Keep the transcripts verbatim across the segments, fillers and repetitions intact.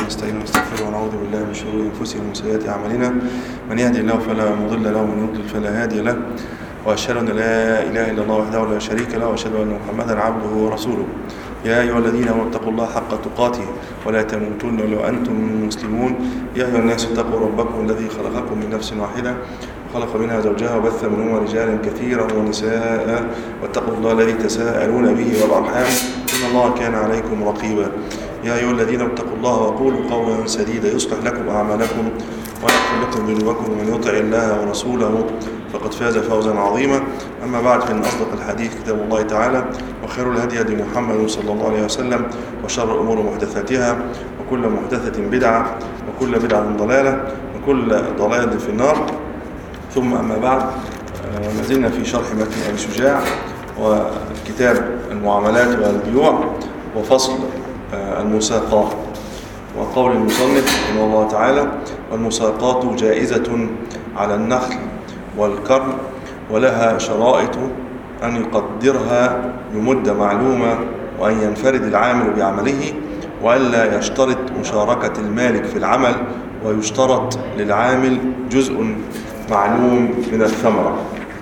ونستعينه ونستغفره ونعوذ بالله من شرور أنفسنا ومن سيئات أعمالنا. من يهدي الله فلا مضل له ومن يضلل فلا هادي له، وأشهد أن لا إله إلا الله وحده لا شريك له، وأشهد أن محمدا عبده ورسوله. يا أيها الذين آمنوا اتقوا الله حق تقاته ولا تموتن إلا وأنتم مسلمون. يا أيها الناس اتقوا ربكم الذي خلقكم من نفس واحدة وخلق منها زوجها وبث منهما رجالا كثيرا ونساء، واتقوا الله الذي تساءلون به والأرحام إن الله كان عليكم رقيبا. يا أيها الذين اتقوا الله وقولوا قولا سديدا يصلح لكم أعمالكم ويغفر لكم ذنوبكم، ومن يطع الله ورسوله فقد فاز فوزا عظيما. أما بعد، فإن أصدق الحديث كتاب الله تعالى، وخير الهدي هدي محمد صلى الله عليه وسلم، وشر الأمور محدثاتها، وكل محدثة بدعة، وكل بدعة ضلالة، وكل ضلالة في النار. ثم أما بعد، ما زلنا في شرح متن أبي شجاع وكتاب المعاملات والبيوع وفصل المساقات. وقول المصنف رحمه الله تعالى: والمساقات جائزة على النخل والكرم، ولها شرائط أن يقدرها بمدة معلومة، وأن ينفرد العامل بعمله، وألا يشترط مشاركة المالك في العمل، ويشترط للعامل جزء معلوم من الثمرة.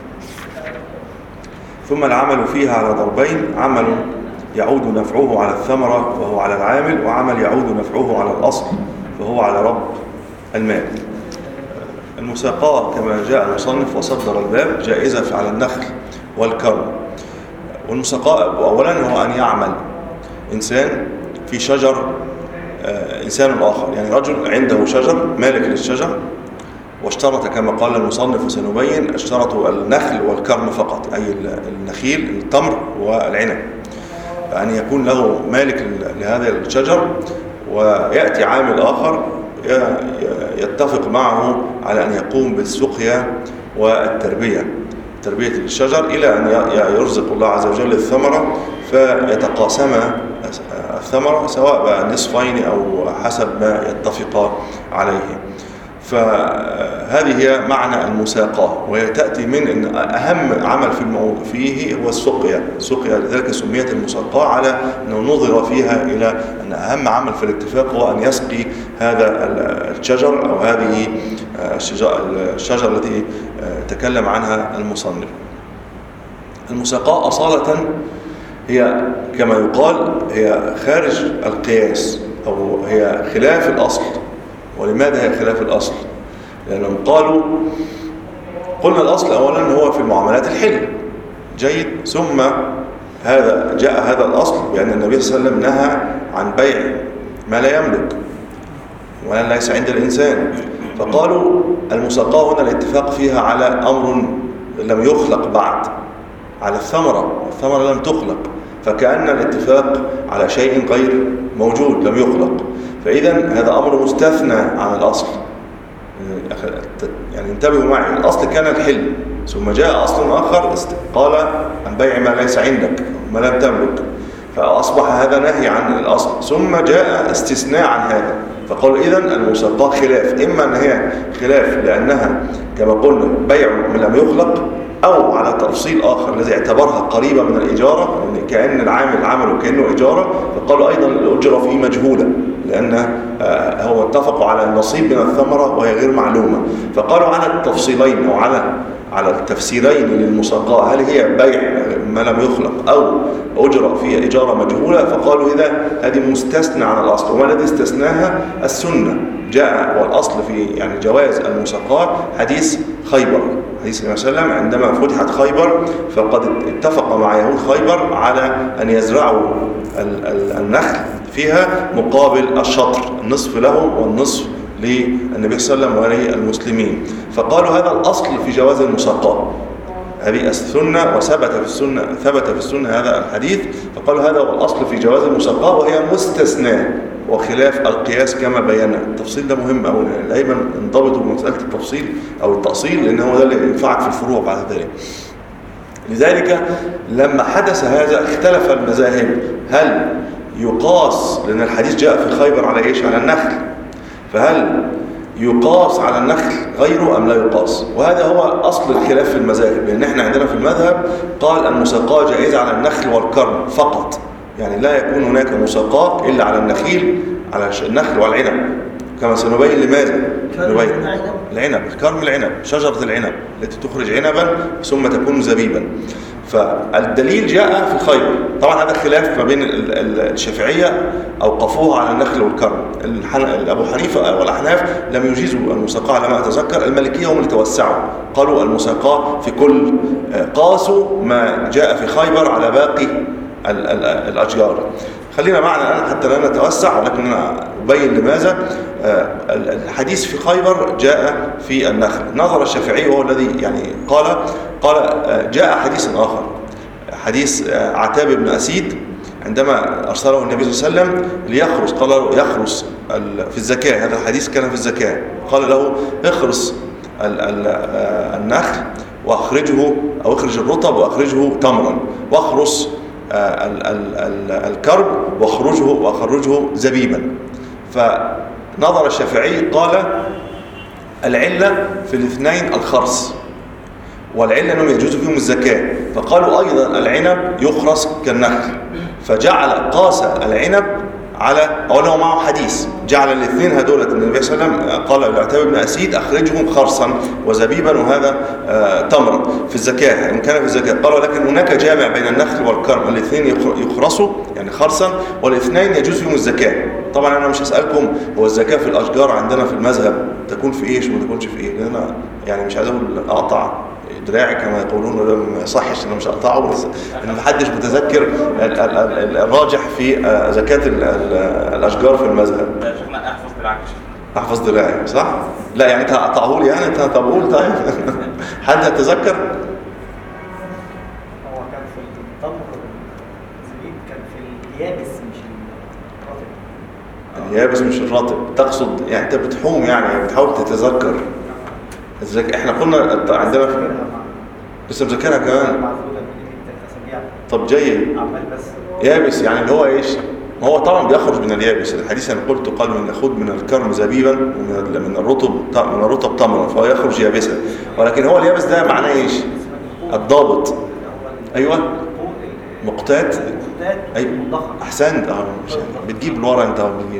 ثم العمل فيها على ضربين: عمل يعود نفعه على الثمرة وهو على العامل، وعمل يعود نفعه على الأصل فهو على رب المال. المساقاة كما جاء المصنف وصدر الباب جائزة على النخل والكرم. والمساقاة أولا هو أن يعمل إنسان في شجر إنسان آخر، يعني رجل عنده شجر مالك للشجر، واشترط كما قال المصنف وسنبين اشترطوا النخل والكرم فقط، أي النخيل التمر والعنب، فأن يكون له مالك لهذا الشجر، ويأتي عامل آخر يتفق معه على أن يقوم بالسقيا والتربية تربية الشجر إلى أن يرزق الله عز وجل الثمرة، فيتقاسم الثمرة سواء بقى نصفين أو حسب ما يتفق عليه. فهذه هي معنى المساقاة، وهي تأتي من أن أهم عمل في الموضوع فيه هو السقيا السقيا لذلك سميت المساقاة، على أنه نظر فيها إلى أن أهم عمل في الاتفاق هو أن يسقي هذا الشجر أو هذه الشجرة التي تكلم عنها المصنف. المساقاة أصالة هي كما يقال هي خارج القياس، أو هي خلاف الأصل. ولماذا هي خلاف الأصل؟ لأنهم قالوا قلنا الأصل أولا هو في المعاملات الحل جيد، ثم هذا جاء هذا الأصل بأن النبي صلى الله عليه وسلم نهى عن بيع ما لا يملك ولا ليس عند الإنسان، فقالوا المساقاة هنا الاتفاق فيها على أمر لم يخلق بعد، على الثمرة، الثمرة لم تخلق، فكأن الاتفاق على شيء غير موجود لم يخلق، فإذا هذا أمر مستثنى عن الأصل. يعني انتبهوا معي، الأصل كان الحل، ثم جاء أصل آخر قال عن بيع ما ليس عندك ما لم تملك، فأصبح هذا نهي عن الأصل، ثم جاء استثناء عن هذا، فقالوا إذن المساقاة خلاف، إما أن هي خلاف لأنها كما قلنا بيع من لم يخلق، أو على تفصيل آخر الذي اعتبرها قريبة من الإجارة، يعني كأن العامل عمله كأنه إجارة، فقالوا أيضا الأجرة فيه مجهولة لأن هو اتفقوا على النصيب من الثمرة وهي غير معلومة، فقالوا على التفصيلين أو على على التفسيرين للمساقاة، هل هي بيع ما لم يخلق أو أجرة فيها إجارة مجهولة، فقالوا إذا هذه مستثنى عن الأصل. وما الذي استثناها؟ السنة. جاء والأصل في يعني جواز المساقاة حديث خيبر، حديث النبي صلى الله عليه وسلم عندما فتحت خيبر، فقد اتفق مع يهود خيبر على أن يزرعوا النخل فيها مقابل الشطر، النصف لهم والنصف للنبي صلى الله عليه وسلم وللمسلمين، فقالوا هذا الأصل في جواز المساقاة، هذه السنة، وثبت في السنة ثبت في السنة هذا الحديث، فقالوا هذا هو الأصل في جواز المساقاة، وهي مستثناة وخلاف القياس كما بينا. التفصيل ده مهم أوي، دايما انضبطوا بمسألة التفصيل أو التأصيل، لأن هو ده اللي ينفعك في الفروع بعد ذلك. لذلك لما حدث هذا اختلف المذاهب، هل يقاس، لأن الحديث جاء في خيبر على إيش؟ على النخل، فهل يقاس على النخل غيره أم لا يقاس؟ وهذا هو أصل الخلاف في المذاهب، لأن احنا عندنا في المذهب قال المساقاة جائزة على النخل والكرم فقط، يعني لا يكون هناك مساقاة إلا على النخيل، على النخل والعنب، كما سنبين لماذا. نبين العنب، الكرم العنب، شجرة العنب التي تخرج عنبا ثم تكون زبيبا. فالدليل جاء في خيبر. طبعا هذا خلاف ما بين الشافعية، أوقفوها على النخل والكرم. أبو حنيفة والأحناف لم يجيزوا المساقاة على ما أتذكر. المالكية هم اللي توسعوا، قالوا المساقاة في كل، قاسوا ما جاء في خيبر على باقي الأشجار. خلينا معنا الآن حتى لا نتوسع، ولكن أنا أبين لماذا. الحديث في خيبر جاء في النخل. نظر الشافعي وهو الذي يعني قال قال جاء حديث آخر، حديث عتاب بن أسيد عندما أرسله النبي صلى الله عليه وسلم ليخرس، قال له يخرس في الزكاة. هذا الحديث كان في الزكاة. قال له اخرس النخل وأخرجه، أو اخرج الرطب وأخرجه تمرا، واخرس الكرب واخرجه واخرجه زبيبا. فنظر الشافعي قال العلة في الاثنين الخرس، والعلة أنهم يجوز فيهم الزكاة، فقالوا أيضا العنب يخرس كالنخل، فجعل قاس العنب على، أولا معه حديث جعل الاثنين هدولة النبي صلى الله عليه وسلم قال لعتاب بن أسيد أخرجهم خرصا وزبيبا، وهذا آه تمرا في الزكاة إن كان في الزكاة. قال ولكن هناك جامع بين النخل والكرم، الاثنين يخرصوا يعني خرصا، والاثنين يجوز فيهم الزكاة. طبعا أنا مش هسألكم هو الزكاة في الأشجار عندنا في المذهب تكون في إيش وما تكونش في إيه، لأن أنا يعني مش عايز أقول أقطع دراعي كما يقولون، ولا ما يصحش انا مش هقطعه، بس ان محدش متذكر الراجح في زكاة الاشجار في المذهب. احفظ دراعك. احفظ دراعي صح؟ لا يعني انت هقطعه لي يعني انت طب طيب حد يتذكر؟ هو كان في التمر زبيب، كان في اليابس مش الرطب. اليابس مش الرطب تقصد، يعني انت بتحوم يعني بتحاول تتذكر. ازاي احنا قلنا عندنا في لسه مذاكرها كمان. طب جيد. يابس يعني اللي هو ايش؟ ما هو طبعا بيخرج من اليابس. الحديث انا قلت قال من خذ من الكرم زبيبا ومن من الرطب من الرطب تمرا، فهو يخرج يابسا. ولكن هو اليابس ده معناه ايش؟ الضابط. ايوه مقتات. ايوه احسنت. اه بتجيب لورا انت بتجيب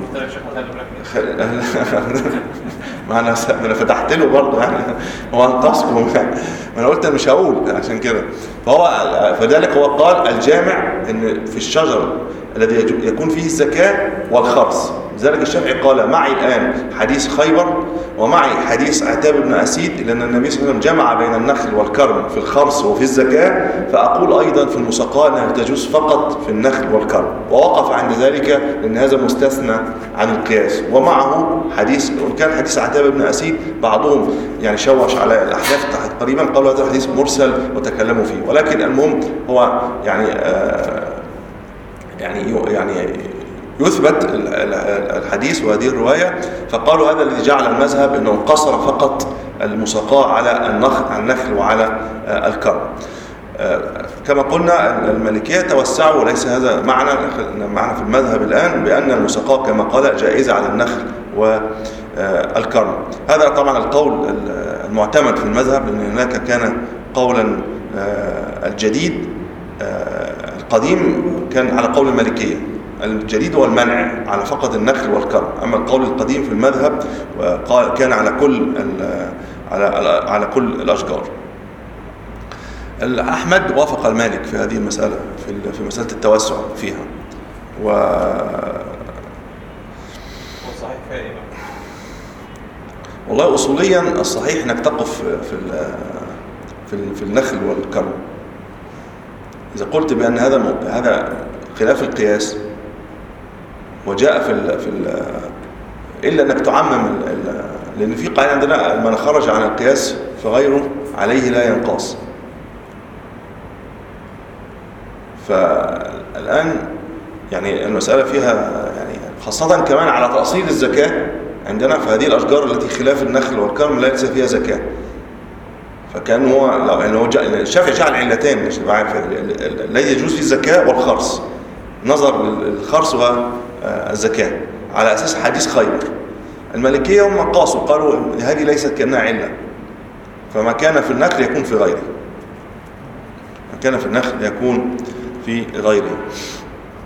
ما انا انا فتحت له برضه يعني هو انقذكم يعني. ما انا قلت انا مش هقول عشان كده. فهو فذلك هو قال الجامع ان في الشجر الذي يكون فيه الزكاة والخرص. لذلك الشافعي قال معي الآن حديث خيبر ومعي حديث عتاب بن أسيد، لأن النبي صلى الله عليه وسلم جمع بين النخل والكرم في الخرص وفي الزكاة، فأقول أيضا في المساقاة أنها تجوز فقط في النخل والكرم. ووقف عند ذلك لأن هذا مستثنى عن القياس. ومعه حديث، وكان حديث عتاب بن أسيد بعضهم يعني شوش على الأحناف تحت قريبا قالوا هذا الحديث مرسل وتكلموا فيه، ولكن المهم هو يعني آه يعني يعني يثبت الحديث وهذه الرواية. فقالوا هذا الذي جعل المذهب أنه انقصر فقط المساقاة على النخل وعلى الكرم. كما قلنا المالكية توسعوا، وليس هذا معنى معنى في المذهب الآن بأن المساقاة كما قال جائزة على النخل والكرم. هذا طبعا القول المعتمد في المذهب، لأن هناك كان قولا الجديد القديم كان على قول المالكية، الجديد هو المنع على فقط النخل والكرم. أما القول القديم في المذهب كان على كل على على كل الأشجار. أحمد وافق المالك في هذه المسألة، في في مسألة التوسع فيها. و صحيح فيها إيه؟ والله أصوليا الصحيح إنك تقف في في في النخل والكرم. إذا قلت بأن هذا هذا خلاف القياس وجاء في ال في ال إلا أنك تعمم ال ال لأن في قاعدة عندنا من خرج عن القياس فغيره عليه لا ينقاص. فالآن يعني المسألة فيها يعني خاصة كمان على تأصيل الزكاة عندنا في هذه الأشجار التي خلاف النخل والكرم ليس فيها زكاة. فكان هو لو يعني هو الشافعي جعل علتين مش عارف الذي يجوز فيه الزكاة والخرص، نظر للخرص والزكاة على أساس حديث خيبر. المالكية هم قاسوا قالوا هذه ليست كأنها علة، فما كان في النخل يكون في غيره، ما كان في النخل يكون في غيره.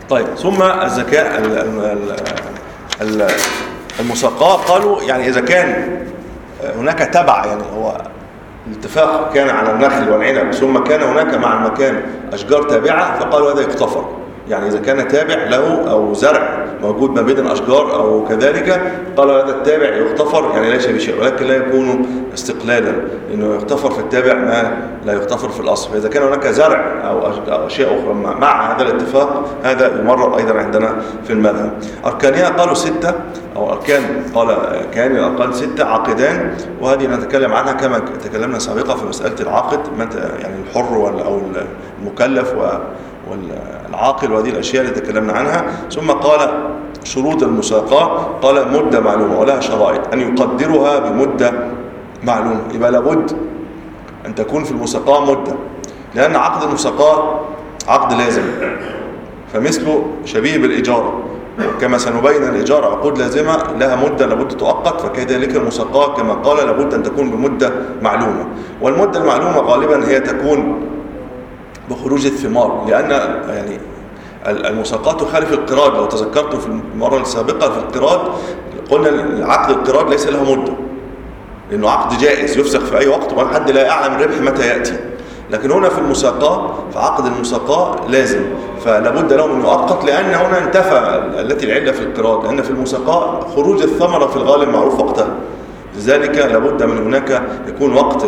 طيب ثم الزكاة ال- ال- ال- المساقاة قالوا يعني إذا كان هناك تبع، يعني هو الاتفاق كان على النخل والعنب ثم كان هناك مع المكان أشجار تابعة، فقالوا هذا يغتفر. يعني إذا كان تابع له أو زرع موجود ما بين الأشجار أو كذلك، قالوا هذا التابع يغتفر يعني ليس بشيء، ولكن لا يكون استقلالا، لأنه يغتفر في التابع ما لا يغتفر في الأصل. فإذا كان هناك زرع أو أو أشياء أخرى مع هذا الاتفاق، هذا يمرر أيضا عندنا في المذهب. أركانها قالوا ستة، أو أركان قال كان الأركان ستة، عقدان، وهذه نتكلم عنها كما تكلمنا سابقا في مسألة العقد، يعني الحر أو المكلف والعاقل، وهذه الأشياء اللي تكلمنا عنها. ثم قال شروط المساقاة، قال مدة معلومة ولها شرائط، أن يقدرها بمدة معلومة. يبقى لابد أن تكون في المساقاة مدة، لأن عقد المساقاة عقد لازم، فمثله شبيه بالإجارة، كما سنبين الإجارة عقود لازمة لها مدة لابد تؤقت، فكذلك المساقاة كما قال لابد أن تكون بمدة معلومة. والمدة المعلومة غالبا هي تكون بخروج الثمار، لأن يعني المساقاة تخالف القراض. لو تذكرتم في المرة السابقة في القراض قلنا عقد القراض ليس له مدة، لأنه عقد جائز يفسخ في أي وقت وحد لا يعلم الربح متى يأتي. لكن هنا في المساقاة، فعقد المساقاة لازم، فلا بد له من يؤقت، لأن هنا انتفى التي العلة في القراض، لأن في المساقاة خروج الثمرة في الغالب معروف وقتها، لذلك لابد من هناك يكون وقت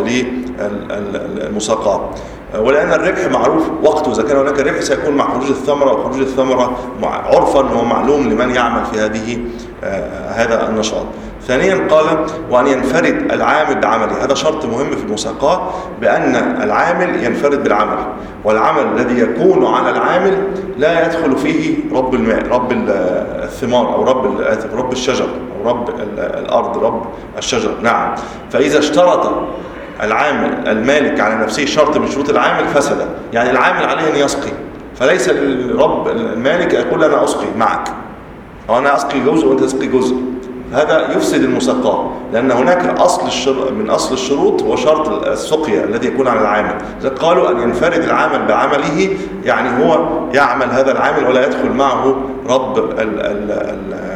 للمساقاة. ولأن الربح معروف وقته، إذا كان هناك ربح سيكون مع خروج الثمرة، وخروج الثمرة عرفا ومعلوم لمن يعمل في هذه آه هذا النشاط. ثانيا قال وأن ينفرد العامل بعمله، هذا شرط مهم في المساقاة، بأن العامل ينفرد بالعمل، والعمل الذي يكون على العامل لا يدخل فيه رب الماء، رب الثمار، أو رب رب الشجر، أو رب الأرض، رب الشجر. نعم. فإذا اشترط العامل المالك على نفسه شرط من شروط العامل فسد، يعني العامل عليه أن يسقي، فليس الرب المالك يقول أنا أسقي معك، أو أنا أسقي جزء وأنت تسقي جزء، هذا يفسد المساقاة، لأن هناك أصل الشر... من أصل الشروط هو شرط السقيا الذي يكون على العامل. قالوا أن ينفرد العامل بعمله، يعني هو يعمل هذا العامل ولا يدخل معه رب ال... ال... ال...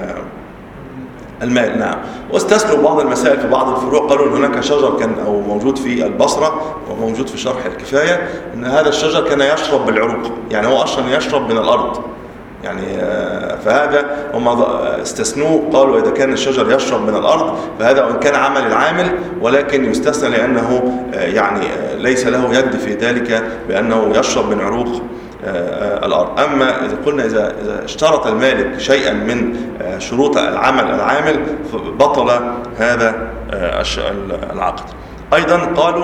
المال. نعم. واستثنوا بعض المسائل في بعض الفروع، قالوا ان هناك شجر كان او موجود في البصره وموجود في شرح الكفايه، ان هذا الشجر كان يشرب بالعروق، يعني هو اصلا يشرب من الارض، يعني فهذا هم استثنوه، قالوا اذا كان الشجر يشرب من الارض فهذا وان كان عمل العامل، ولكن يستثنى لانه يعني ليس له يد في ذلك بانه يشرب من عروق الأرض. أما إذا قلنا إذا إذا اشترط المالك شيئا من شروط العمل العامل بطل هذا العقد. أيضا قالوا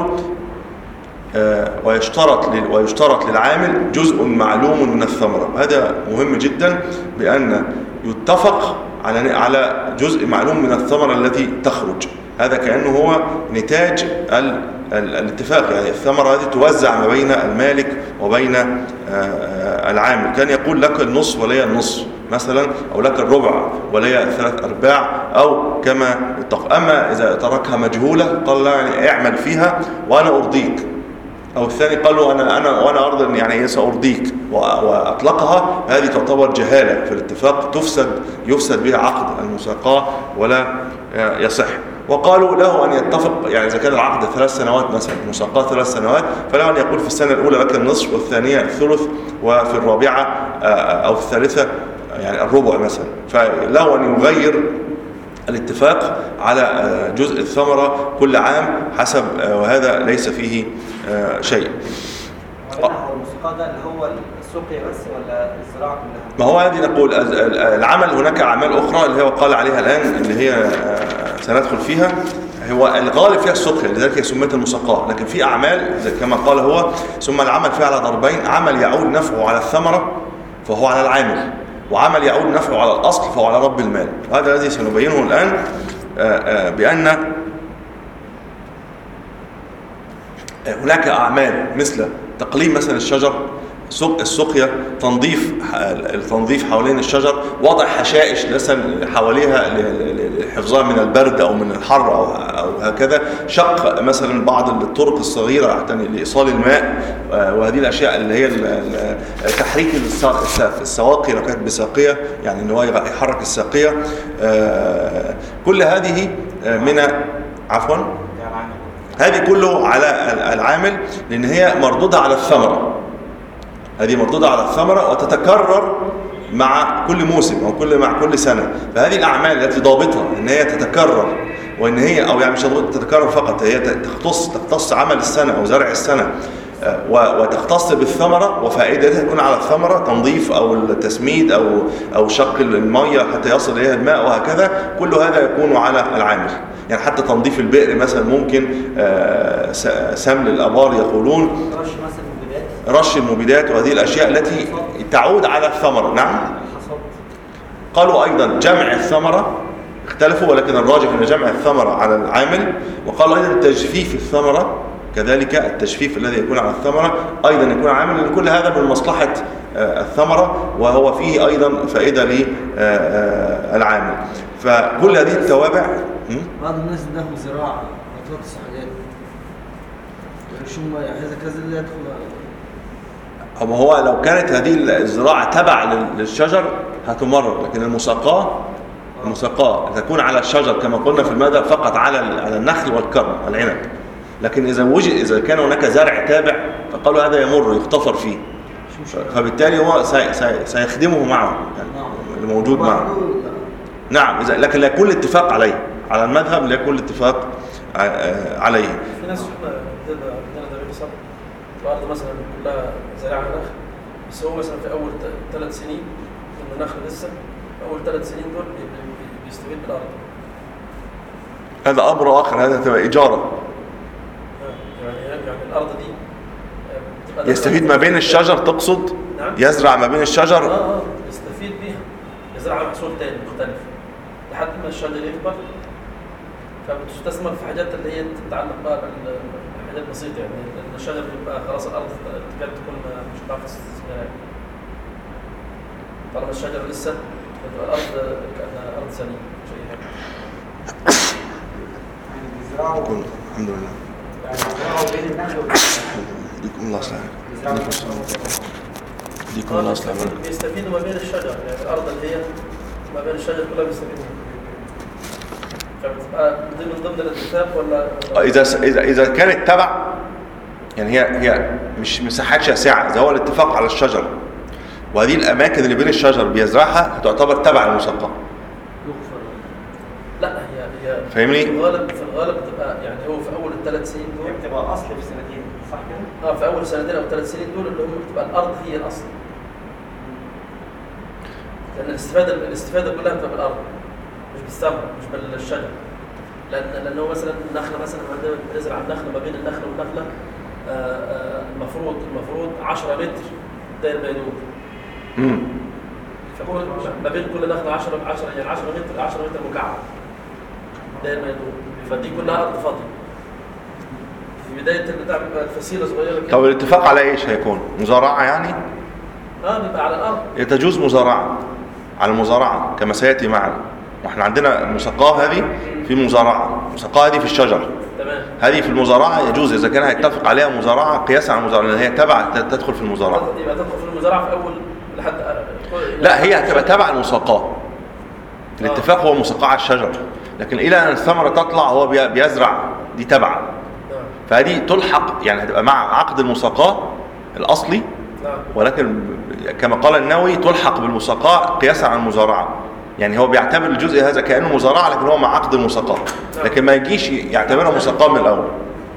ويشترط ويشترط للعامل جزء معلوم من الثمرة، هذا مهم جدا، بأن يتفق على على جزء معلوم من الثمرة التي تخرج، هذا كأنه هو نتاج الاتفاق، يعني الثمرة هذه توزع ما بين المالك وبين العامل، كان يقول لك النصف ولي النصف مثلا، أو لك الربع ولي ثلاث أرباع، أو كما اتفق. أما إذا تركها مجهولة قال لا يعني اعمل فيها وأنا أرضيك، أو الثاني قالوا أنا أنا وأنا أرض يعني سأرضيك وأطلقها، هذه تعتبر جهالة في الاتفاق، تفسد يفسد بها عقد المساقاة ولا يصح. وقالوا له أن يتفق، يعني إذا كان العقد ثلاث سنوات مثلا، مساقاة ثلاث سنوات، فله أن يقول في السنة الأولى لك النصف، والثانية الثلث، وفي الرابعة أو في الثالثة يعني الربع مثلا، فله أن يغير الاتفاق على جزء الثمرة كل عام حسب، وهذا ليس فيه شيء. هو المساقاة ده اللي هو السقيا بس ولا الزراعة كلها؟ ما هو هذه نقول العمل، هناك أعمال أخرى اللي هو قال عليها الآن اللي هي سندخل فيها، هو الغالب فيها السقيا، لذلك هي سميت المساقاة، لكن في أعمال كما قال هو ثم العمل فيها على ضربين، عمل يعود نفعه على الثمرة فهو على العامل، وعمل يعود نفعه على الأصل فهو على رب المال. هذا الذي سنبينه الآن، بأن هناك أعمال مثل تقليم مثلا الشجر، السقيا تنظيف التنظيف حوالين الشجر، وضع حشائش مثلا حواليها لحفظها من البرد او من الحر او او هكذا، شق مثلا بعض الطرق الصغيره لايصال الماء، وهذه الاشياء اللي هي تحريك السواقي لو كانت بساقيه، يعني ان هو يحرك الساقيه. كل هذه من عفوا هذه كله على العامل، لان هي مردودها على الثمره. هذه مردودة على الثمرة وتتكرر مع كل موسم أو كل مع كل سنة. فهذه الأعمال التي ضابطها إن هي تتكرر، وإن هي أو يعني مش تتكرر فقط، هي تختص تختص عمل السنة أو زرع السنة، وتختص بالثمرة وفائدتها تكون على الثمرة، تنظيف أو التسميد أو أو شق المية حتى يصل إليها الماء وهكذا. كل هذا يكون على العامل. يعني حتى تنظيف البئر مثلا ممكن، سمل الآبار يقولون، رش المبيدات، وهذه الأشياء التي تعود على الثمرة. نعم. قالوا أيضا جمع الثمرة، اختلفوا ولكن الراجح أن جمع الثمرة على العامل. وقالوا أيضا تجفيف الثمرة كذلك، التجفيف الذي يكون على الثمرة أيضا يكون عامل، لأن كل هذا من مصلحة الثمرة وهو فيه أيضا فائدة للعامل. فكل هذه التوابع. بعض الناس لهم زراعة بطاطس وحاجات، شو ما هذا كذا اللي يدخل. أما هو لو كانت هذه الزراعة تبع للشجر هتمرر، لكن المساقاة المساقاة تكون على الشجر كما قلنا في المذهب فقط على على النخل والكرم العنب. لكن إذا وجد إذا كان هناك زرع تابع فقالوا هذا يمر يغتفر فيه، فبالتالي هو سيخدمه معه، يعني الموجود معه. نعم. إذا لكن لا يكون الاتفاق عليه على المذهب، لا يكون الاتفاق عليه. في ناس عندنا عندنا الأرض مثلا كلها زراعة نخل، بس هو مثلا في أول ثلاث سنين من النخل لسه أول ثلاث سنين دول بيستفيد بالأرض. هذا أمر آخر، هذا تبقى إيجارة. يعني يعني الأرض دي يستفيد ما بين الشجر تقصد؟ نعم. يزرع ما بين الشجر. آه آه يستفيد بيها، يزرع محصول تاني مختلف لحد ما الشجر يكبر، فبتستثمر في حاجات اللي هي تتعلق بقى بالحاجات بسيطة، يعني لأن الشجر بيبقى خلاص الأرض تكاد تكون مش هتعرف تستثمرها. طالما الشجر لسه بتبقى الأرض كأنها أرض سليمة مش أي حاجة. الحمد لله. ديكم الله سلام. ديكم الله سلام. بيستفيدوا ما بين الشجر، يعني الأرض اللي هي ما بين الشجر كلها بيستفيدوا. فبتبقى دي من ضمن الاتفاق ولا؟ إذا إذا إذا كانت تبع، يعني هي هي مش مساحات شاسعة، إذا هو الاتفاق على الشجر وهذه الأماكن اللي بين الشجر بيزرعها هتعتبر تبع المساقة. لا هي هي فاهمني؟ في الغالب في الغالب بتبقى يعني هو في أول الثلاث سنين دول بتبقى أصل في سنتين، صح كده؟ اه في أول سنتين أو ثلاث سنين دول اللي هم بتبقى الأرض هي الأصل. لأن الاستفادة الاستفادة كلها بتبقى بالأرض مش بالثمر مش بالشجر. لأن لأنه مثلا النخلة مثلا عندما بنزرع النخلة ما بين النخلة والنخلة المفروض المفروض عشرة متر داير ما يدور. امم فكل ما بين كل نخلة عشرة عشرة يعني عشرة متر عشرة متر مكعب داير ما يدور، فدي كلها أرض فاضية. في بداية البتاع بيبقى الفسيلة صغيرة كده. طب الاتفاق على إيش هيكون؟ مزارعة يعني؟ اه بيبقى على الأرض. تجوز مزارعة على المزارعة كما سيأتي معنا. واحنا عندنا المساقاة هذه في مزارعة، المساقاة هذه في الشجر. تمام. هذه في المزارعة يجوز إذا كان هيتفق عليها مزارعة قياسا على المزارعة، لأن هي تبع تدخل في المزارعة. يبقى تدخل في المزارعة في أول لحد لا هي هتبقى تبع المساقاة. الاتفاق هو المساقاة على الشجر، لكن إلى أن الثمرة تطلع هو بيزرع، دي تبع. فهذه تلحق يعني هتبقى مع عقد المساقاة الأصلي، ولكن كما قال النووي تلحق بالمساقاة قياسا على المزارعة. يعني هو بيعتبر الجزء هذا كأنه مزارعة لكن هو مع عقد المساقاة، لكن ما يجيش يعتبرها مساقاة من الأول.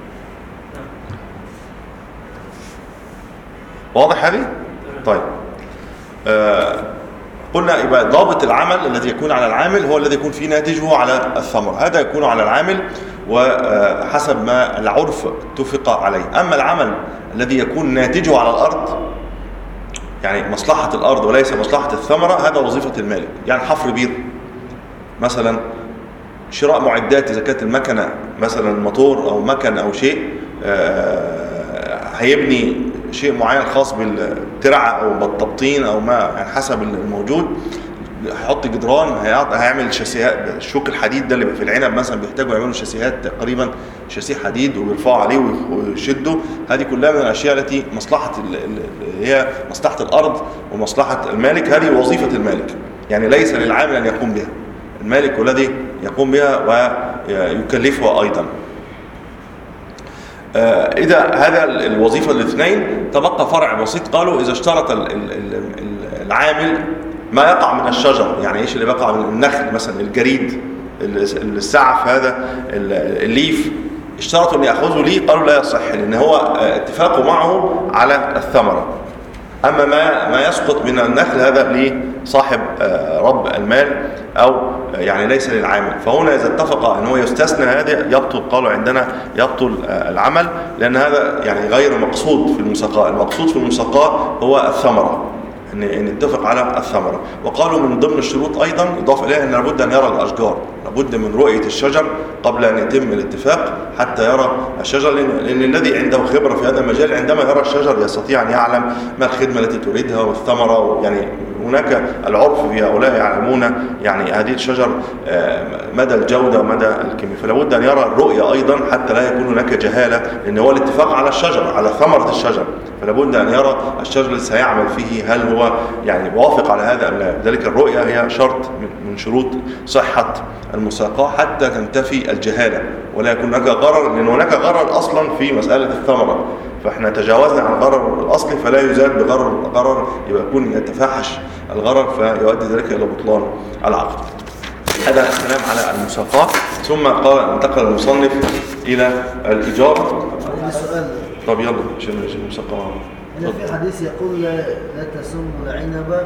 واضح هذه؟ طيب آه قلنا يبقى ضابط العمل الذي يكون على العامل هو الذي يكون فيه ناتجه على الثمر، هذا يكون على العامل وحسب ما العرف اتفق عليه. أما العمل الذي يكون ناتجه على الأرض يعني مصلحة الأرض وليس مصلحة الثمرة، هذا وظيفة المالك. يعني حفر بير مثلا، شراء معدات إذا كانت المكنة مثلا موتور أو مكن أو شيء هيبني شيء معين خاص بالترعه او بالتبطين او ما يعني حسب الموجود، هيحط جدران، هيعمل شاسيهات، الشوك الحديد ده اللي في العنب مثلا بيحتاجوا يعملوا شاسيهات تقريبا شاسيه حديد ويرفعوا عليه ويشدوا. هذه كلها من الاشياء التي مصلحه اللي هي مصلحه الارض ومصلحه المالك، هذه وظيفه المالك، يعني ليس للعامل ان يقوم بها، المالك هو الذي يقوم بها ويكلفها ايضا. اذا هذا الوظيفه الاثنين تبقى فرع بسيط، قالوا اذا اشترط العامل ما يقع من الشجر، يعني ايش اللي بقع من النخل مثلا، الجريد، السعف، هذا الليف، اشترطوا ان ياخذوا ليه، قالوا لا يصح، لان هو اتفاقه معه على الثمره. اما ما ما يسقط من النخل هذا لصاحب رب المال او يعني ليس للعامل. فهنا اذا اتفق ان هو يستثنى هذا يبطل، قالوا عندنا يبطل العمل، لان هذا يعني غير مقصود في المساقاه، المقصود في المساقاه هو الثمره، ان نتفق على الثمره. وقالوا من ضمن الشروط ايضا يضاف اليها ان لابد ان يرى الاشجار، لابد من رؤيه الشجر قبل ان يتم الاتفاق حتى يرى الشجر، لان الذي عنده خبره في هذا المجال عندما يرى الشجر يستطيع ان يعلم ما الخدمه التي تريدها والثمره، يعني هناك العرف في هؤلاء يعلمون يعني هذه الشجر مدى الجوده ومدى الكميه، فلابد ان يرى الرؤيه ايضا حتى لا يكون هناك جهاله، لان هو الاتفاق على الشجر، على ثمره الشجر، فلابد ان يرى الشجر الذي سيعمل فيه هل هو يعني موافق على هذا ام لا. لذلك الرؤيه هي شرط من شروط صحه المساقاه حتى تنتفي الجهاله ولا يكون هناك غرر، لان هناك غرر اصلا في مساله الثمره، فاحنا تجاوزنا عن الغرر الاصلي فلا يزال بغرر غرر، يبقى يكون يتفاحش الغرر فيؤدي ذلك الى بطلان العقد. هذا الكلام على المساقاه. ثم قال انتقل المصنف الى الايجار. طب يلا عشان المساقاه. هنا في حديث يقول لا, لا تسم العنب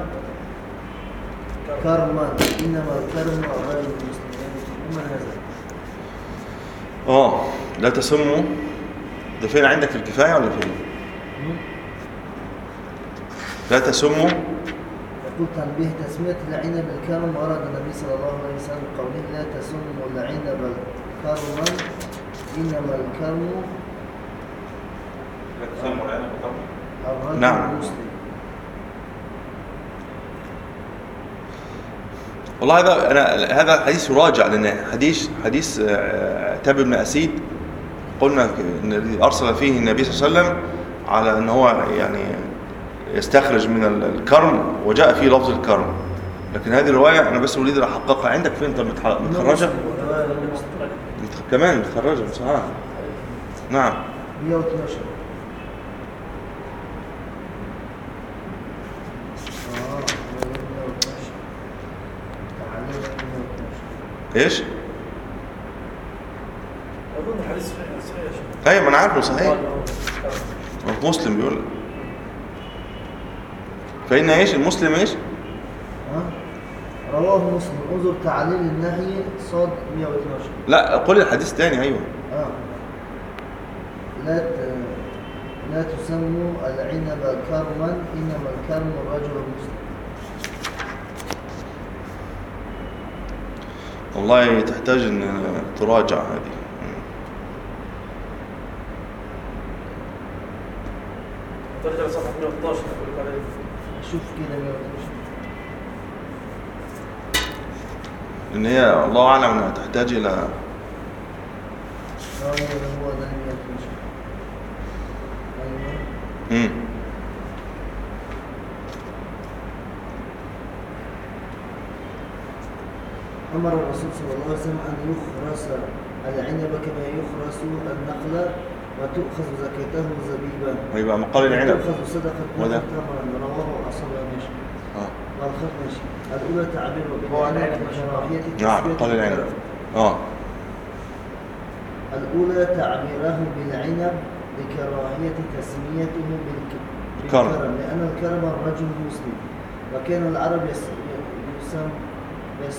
كرما انما الكرم غير المسلمين. ما هذا؟ اه لا تسموا، ده فين عندك في الكفايه ولا فين؟ لا تسموا. يقول تنبيه تسمية العنب الكرم، ورد النبي صلى الله عليه وسلم قوله لا تسموا العنب كرما انما الكرم لا تسموا العنب كرما الرجل نعم. المسلم. والله هذا انا هذا الحديث يراجع، لان حديث حديث عتاب بن اسيد قلنا ان ارسل فيه النبي صلى الله عليه وسلم على ان هو يعني يستخرج من الكرم وجاء فيه لفظ الكرم، لكن هذه الروايه انا بس اريد احققها عندك. فين انت متخرجه كمان متخرجه بصراحه؟ نعم مئة واثناشر. ايش؟ اظن الحديث صحيح صحيح. ايوه ما انا عارفه صحيح، مسلم بيقول فإن ايش المسلم ايش؟ ها؟ رواه مسلم. انظر تعليل النهي صاد مئة واثناشر. لا قول الحديث تاني. ايوه اه لا ت... لا تسموا العنب كرما انما الكرم الرجل المسلم. والله تحتاج ان تراجع هذه. ترجع لصفحة مئة واثناشر اقول لك عليه. شوف كده مئة واثناشر. ان هي الله اعلم انها تحتاج الى اه هو ده مئة واثناشر. ايوه امم امر الرسول صلى الله عليه وسلم ان يخرس العنب كما يخرس النخل وتؤخذ زكاته زبيبا. يبقى مقال العنب تؤخذ صدقة وده تمرا. رواه أصل ماشي. اه والخط ماشي. الأولى تعبير بالعنب بكراهية نعم تسمية مقال العنب. الكرم. اه الأولى تعبيره بالعنب لكراهية تسميته بالك- بالكرم. بالكرم لأن الكرم الرجل المسلم، وكان العرب يس- يسم بس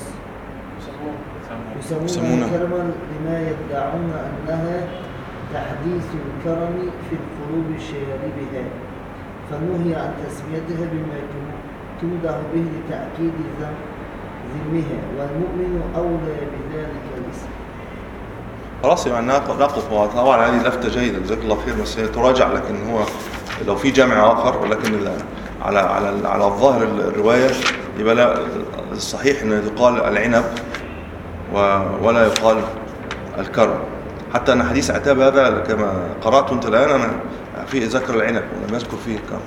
يسموه يسمونها يسمونها. كرما لما يدعون أنها تحديث الكرم في القلوب شاربها، فنهي عن تسميتها بما تمدح به لتأكيد ذم- ذمها، والمؤمن أولى بذلك الاسم. خلاص يبقى نقف. طبعا هذه لفتة جيدة جزاك الله خير، بس هي تراجع، لكن هو لو في جمع آخر، ولكن إذا على على على الظاهر الرواية يبقى لا، الصحيح أن يقال العنب ولا يقال الكرم. حتى أن حديث عتاب هذا كما قرأت أنت الآن أنا فيه ذكر العنب ولم يذكر فيه الكرم.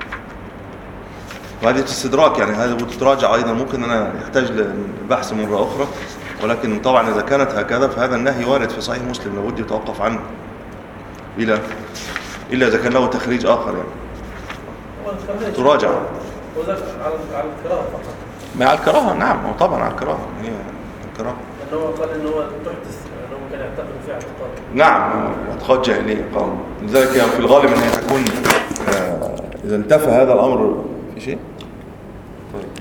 وهذه استدراك يعني، هذا بتراجع أيضا، ممكن أنا يحتاج لبحث مرة أخرى، ولكن طبعا إذا كانت هكذا فهذا النهي وارد في صحيح مسلم لابد يتوقف عنه إلا إلا إذا كان له تخريج آخر يعني تراجع. وذلك على الكراهة فقط. مع الكراهة نعم، طبعا على الكراهة، هي الكراهة. لأنه هو قال إنه هو تحدث، لأنه كان يعتقد فيه اعتقاد. نعم، اعتقاد جاهلية قال. لذلك في الغالب أنها تكون إذا انتفى هذا الأمر في شيء. طيب.